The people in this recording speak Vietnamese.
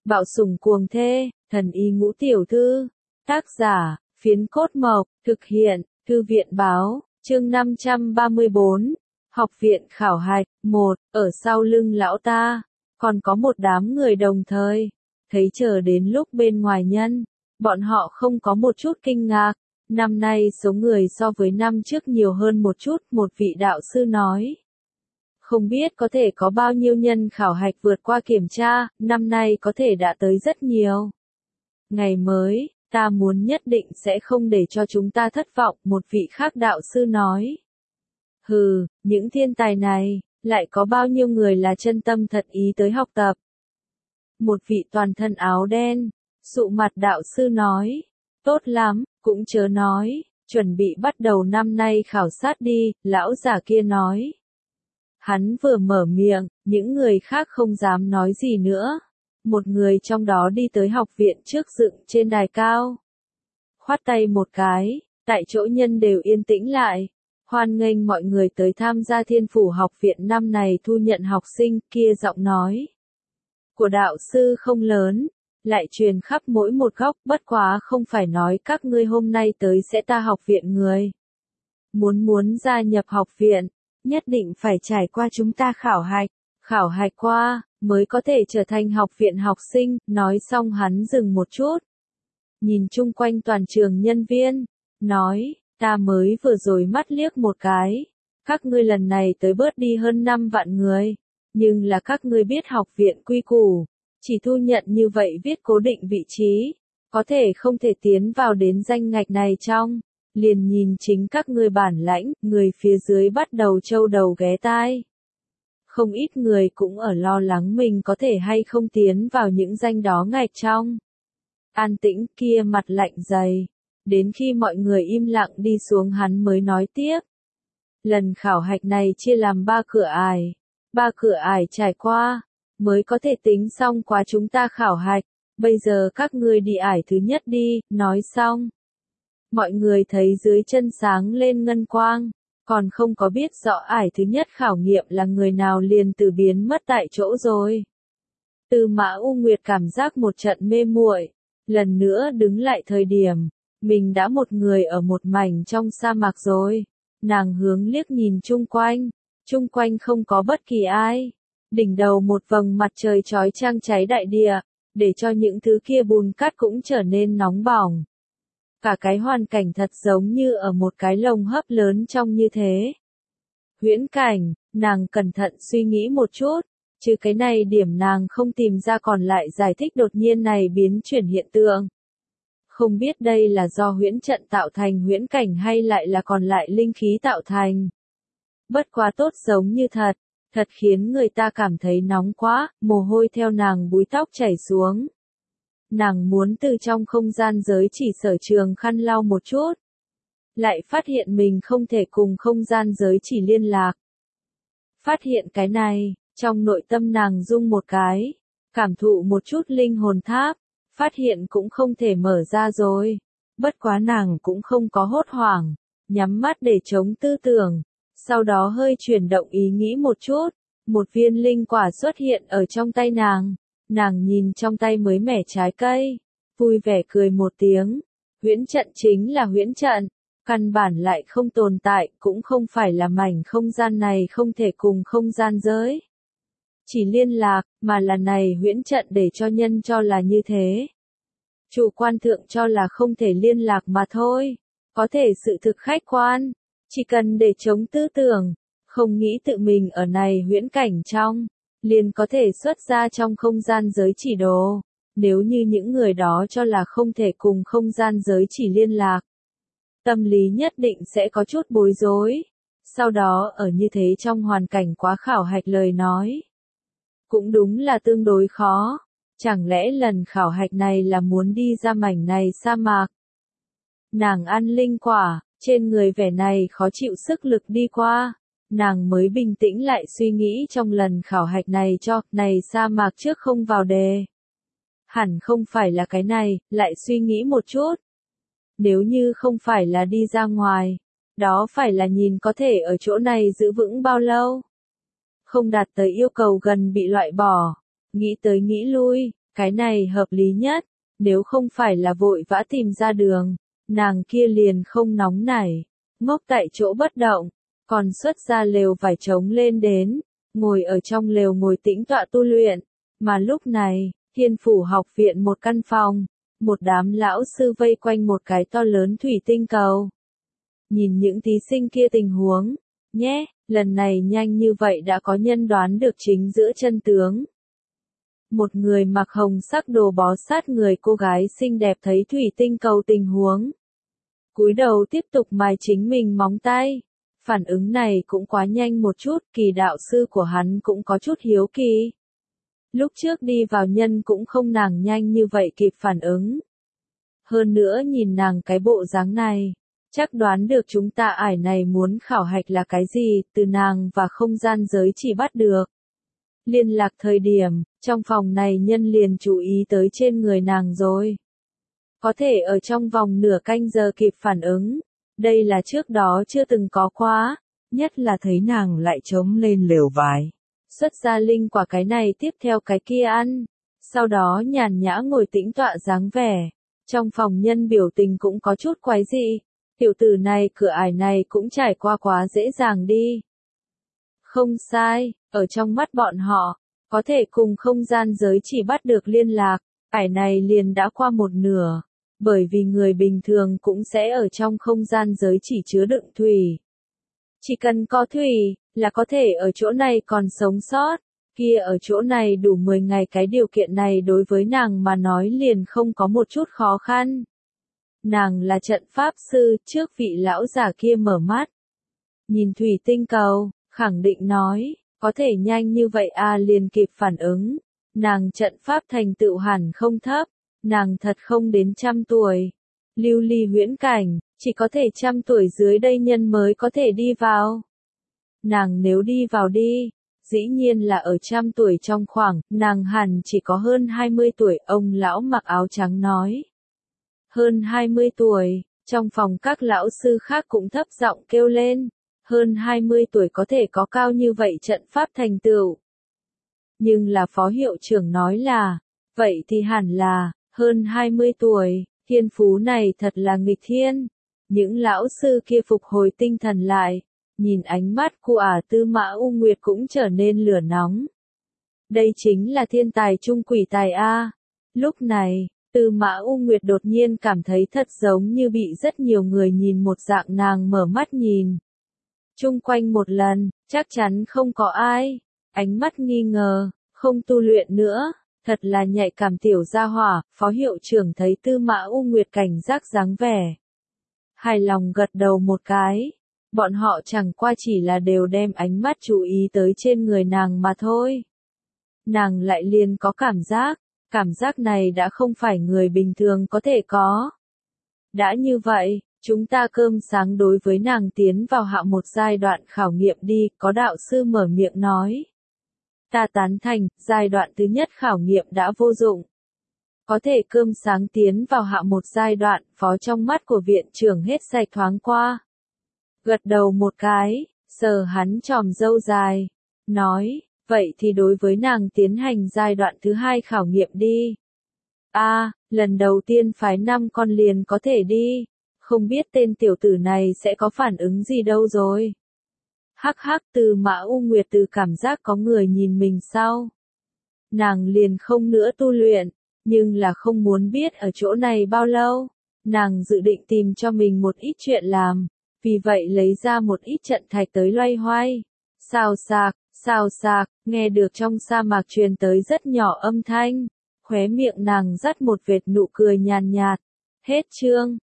Bạo sủng cuồng thê, thần y ngũ tiểu thư. Tác giả, Phiến Cốt Mộc, thực hiện, Thư viện Báo, chương 534. Học viện khảo hạch, 1, ở sau lưng lão ta, còn có một đám người đồng thời. Thấy chờ đến lúc bên ngoài nhân, bọn họ không có một chút kinh ngạc. Năm nay số người so với năm trước nhiều hơn một chút, một vị đạo sư nói. Không biết có thể có bao nhiêu nhân khảo hạch vượt qua kiểm tra, năm nay có thể đã tới rất nhiều. Ngày mới, ta muốn nhất định sẽ không để cho chúng ta thất vọng, một vị khác đạo sư nói. Hừ, những thiên tài này, lại có bao nhiêu người là chân tâm thật ý tới học tập. Một vị toàn thân áo đen, sụ mặt đạo sư nói. Tốt lắm, cũng chớ nói, chuẩn bị bắt đầu năm nay khảo sát đi, lão già kia nói. Hắn vừa mở miệng, những người khác không dám nói gì nữa. Một người trong đó đi tới học viện trước dựng trên đài cao. Khoát tay một cái, tại chỗ nhân đều yên tĩnh lại. Hoan nghênh mọi người tới tham gia Thiên Phủ học viện năm này thu nhận học sinh, kia giọng nói. Của đạo sư không lớn, lại truyền khắp mỗi một góc, bất quá không phải nói các ngươi hôm nay tới sẽ ta học viện người. Muốn gia nhập học viện, nhất định phải trải qua chúng ta khảo hạch qua, mới có thể trở thành học viện học sinh, nói xong hắn dừng một chút. Nhìn chung quanh toàn trường nhân viên, nói, ta mới vừa rồi mắt liếc một cái, các ngươi lần này tới bớt đi hơn 5 vạn người, nhưng là các ngươi biết học viện quy củ, chỉ thu nhận như vậy viết cố định vị trí, có thể không thể tiến vào đến danh ngạch này trong. Liền nhìn chính các ngươi bản lãnh, người phía dưới bắt đầu trâu đầu ghé tai. Không ít người cũng ở lo lắng mình có thể hay không tiến vào những danh đó ngạch trong. An tĩnh kia mặt lạnh dày. Đến khi mọi người im lặng đi xuống hắn mới nói tiếp. Lần khảo hạch này chia làm 3 cửa ải. 3 cửa ải trải qua, mới có thể tính xong qua chúng ta khảo hạch. Bây giờ các ngươi đi ải thứ nhất đi, nói xong. Mọi người thấy dưới chân sáng lên ngân quang, còn không có biết rõ ải thứ nhất khảo nghiệm là người nào liền từ biến mất tại chỗ rồi. Tư Mã U Nguyệt cảm giác một trận mê muội, lần nữa đứng lại thời điểm, mình đã một người ở một mảnh trong sa mạc rồi. Nàng hướng liếc nhìn chung quanh không có bất kỳ ai. Đỉnh đầu một vầng mặt trời chói chang cháy đại địa, để cho những thứ kia bùn cát cũng trở nên nóng bỏng. Cả cái hoàn cảnh thật giống như ở một cái lồng hấp lớn trong như thế. Huyễn cảnh, nàng cẩn thận suy nghĩ một chút, chứ cái này điểm nàng không tìm ra còn lại giải thích đột nhiên này biến chuyển hiện tượng. Không biết đây là do huyễn trận tạo thành huyễn cảnh hay lại là còn lại linh khí tạo thành. Bất quá tốt giống như thật khiến người ta cảm thấy nóng quá, mồ hôi theo nàng búi tóc chảy xuống. Nàng muốn từ trong không gian giới chỉ sở trường khăn lau một chút. Lại phát hiện mình không thể cùng không gian giới chỉ liên lạc. Phát hiện cái này, trong nội tâm nàng rung một cái, cảm thụ một chút linh hồn tháp, phát hiện cũng không thể mở ra rồi. Bất quá nàng cũng không có hốt hoảng, nhắm mắt để chống tư tưởng, sau đó hơi chuyển động ý nghĩ một chút, một viên linh quả xuất hiện ở trong tay nàng. Nàng nhìn trong tay mới mẻ trái cây, vui vẻ cười một tiếng. Huyễn trận chính là huyễn trận, căn bản lại không tồn tại, cũng không phải là mảnh không gian này không thể cùng không gian giới chỉ liên lạc, mà là này huyễn trận để cho nhân cho là như thế. Chủ quan thượng cho là không thể liên lạc mà thôi, có thể sự thực khách quan, chỉ cần để chống tư tưởng, không nghĩ tự mình ở này huyễn cảnh trong. Liền có thể xuất ra trong không gian giới chỉ đồ. Nếu như những người đó cho là không thể cùng không gian giới chỉ liên lạc, tâm lý nhất định sẽ có chút bối rối. Sau đó ở như thế trong hoàn cảnh quá khảo hạch lời nói, cũng đúng là tương đối khó. Chẳng lẽ lần khảo hạch này là muốn đi ra mảnh này sa mạc? Nàng ăn linh quả, trên người vẻ này khó chịu sức lực đi qua. Nàng mới bình tĩnh lại suy nghĩ trong lần khảo hạch này này sa mạc trước không vào đề. Hẳn không phải là cái này, lại suy nghĩ một chút. Nếu như không phải là đi ra ngoài, đó phải là nhìn có thể ở chỗ này giữ vững bao lâu. Không đạt tới yêu cầu gần bị loại bỏ. Nghĩ tới nghĩ lui, Cái này hợp lý nhất, nếu không phải là vội vã tìm ra đường, nàng kia liền không nóng nảy, ngốc tại chỗ bất động, còn xuất ra lều vải trống lên đến, ngồi ở trong lều ngồi tĩnh tọa tu luyện, mà lúc này, Thiên Phủ học viện một căn phòng, một đám lão sư vây quanh một cái to lớn thủy tinh cầu. Nhìn những thí sinh kia tình huống, nhé, lần này nhanh như vậy đã có nhân đoán được chính giữa chân tướng. Một người mặc hồng sắc đồ bó sát người cô gái xinh đẹp thấy thủy tinh cầu tình huống. Cúi đầu tiếp tục mài chính mình móng tay. Phản ứng này cũng quá nhanh một chút, Kỳ đạo sư của hắn cũng có chút hiếu kỳ. Lúc trước đi vào nhân cũng không nàng nhanh như vậy kịp phản ứng. Hơn nữa nhìn nàng cái bộ dáng này, chắc đoán được chúng ta ải này muốn khảo hạch là cái gì, từ nàng và không gian giới chỉ bắt được. Liên lạc thời điểm, trong phòng này nhân liền chú ý tới trên người nàng rồi. Có thể ở trong vòng nửa canh giờ kịp phản ứng, đây là trước đó chưa từng có qua, nhất là thấy nàng lại trống lên lều vải. Xuất ra linh quả cái này tiếp theo cái kia ăn, sau đó nhàn nhã ngồi tĩnh tọa dáng vẻ. Trong phòng nhân biểu tình cũng có chút quái dị, tiểu tử này cửa ải này cũng trải qua quá dễ dàng đi. Không sai, ở trong mắt bọn họ, có thể cùng không gian giới chỉ bắt được liên lạc, ải này liền đã qua một nửa, bởi vì người bình thường cũng sẽ ở trong không gian giới chỉ chứa đựng thủy. Chỉ cần có thủy, là có thể ở chỗ này còn sống sót, kia ở chỗ này đủ 10 ngày cái điều kiện này đối với nàng mà nói liền không có một chút khó khăn. Nàng là trận pháp sư, trước vị lão già kia mở mắt. Nhìn thủy tinh cầu, khẳng định nói, có thể nhanh như vậy liền kịp phản ứng. Nàng trận pháp thành tựu hẳn không thấp, nàng thật không đến 100 tuổi. Lưu ly huyễn cảnh, chỉ có thể 100 tuổi dưới đây nhân mới có thể đi vào. Nàng nếu đi vào đi, dĩ nhiên là ở 100 tuổi trong khoảng, nàng hẳn chỉ có hơn 20 tuổi, ông lão mặc áo trắng nói. Hơn 20 tuổi, trong phòng các lão sư khác cũng thấp giọng kêu lên, hơn 20 tuổi có thể có cao như vậy trận pháp thành tựu. Nhưng là phó hiệu trưởng nói là, vậy thì hẳn là, hơn 20 tuổi, thiên phú này thật là nghịch thiên. Những lão sư kia phục hồi tinh thần lại, nhìn ánh mắt của Tư Mã U Nguyệt cũng trở nên lửa nóng. Đây chính là thiên tài trung quỷ tài a. Lúc này, Tư Mã U Nguyệt đột nhiên cảm thấy thật giống như bị rất nhiều người nhìn một dạng, nàng mở mắt nhìn. Chung quanh một lần, chắc chắn không có ai. Ánh mắt nghi ngờ, không tu luyện nữa, thật là nhạy cảm tiểu gia hỏa. Phó hiệu trưởng thấy Tư Mã U Nguyệt cảnh giác dáng vẻ, hài lòng gật đầu một cái. Bọn họ chẳng qua chỉ là đều đem ánh mắt chú ý tới trên người nàng mà thôi. Nàng lại liền có cảm giác này đã không phải người bình thường có thể có. Đã như vậy, chúng ta cơm sáng đối với nàng tiến vào hạ một giai đoạn khảo nghiệm đi, có đạo sư mở miệng nói. Ta tán thành, giai đoạn thứ nhất khảo nghiệm đã vô dụng. Có thể cơm sáng tiến vào hạ một giai đoạn, phó trong mắt của viện trưởng hết sạch thoáng qua. Gật đầu một cái, sờ hắn chòm râu dài, nói, vậy thì đối với nàng tiến hành giai đoạn thứ hai khảo nghiệm đi. Lần đầu tiên phái 5 con liền có thể đi, không biết tên tiểu tử này sẽ có phản ứng gì đâu rồi. Hắc hắc, Tư Mã U Nguyệt từ cảm giác có người nhìn mình sau. Nàng liền không nữa tu luyện, nhưng là không muốn biết ở chỗ này bao lâu. Nàng dự định tìm cho mình một ít chuyện làm, vì vậy lấy ra một ít trận thạch tới loay hoay. Xào xạc, nghe được trong sa mạc truyền tới rất nhỏ âm thanh. Khóe miệng nàng dắt một vệt nụ cười nhàn nhạt. Hết chương.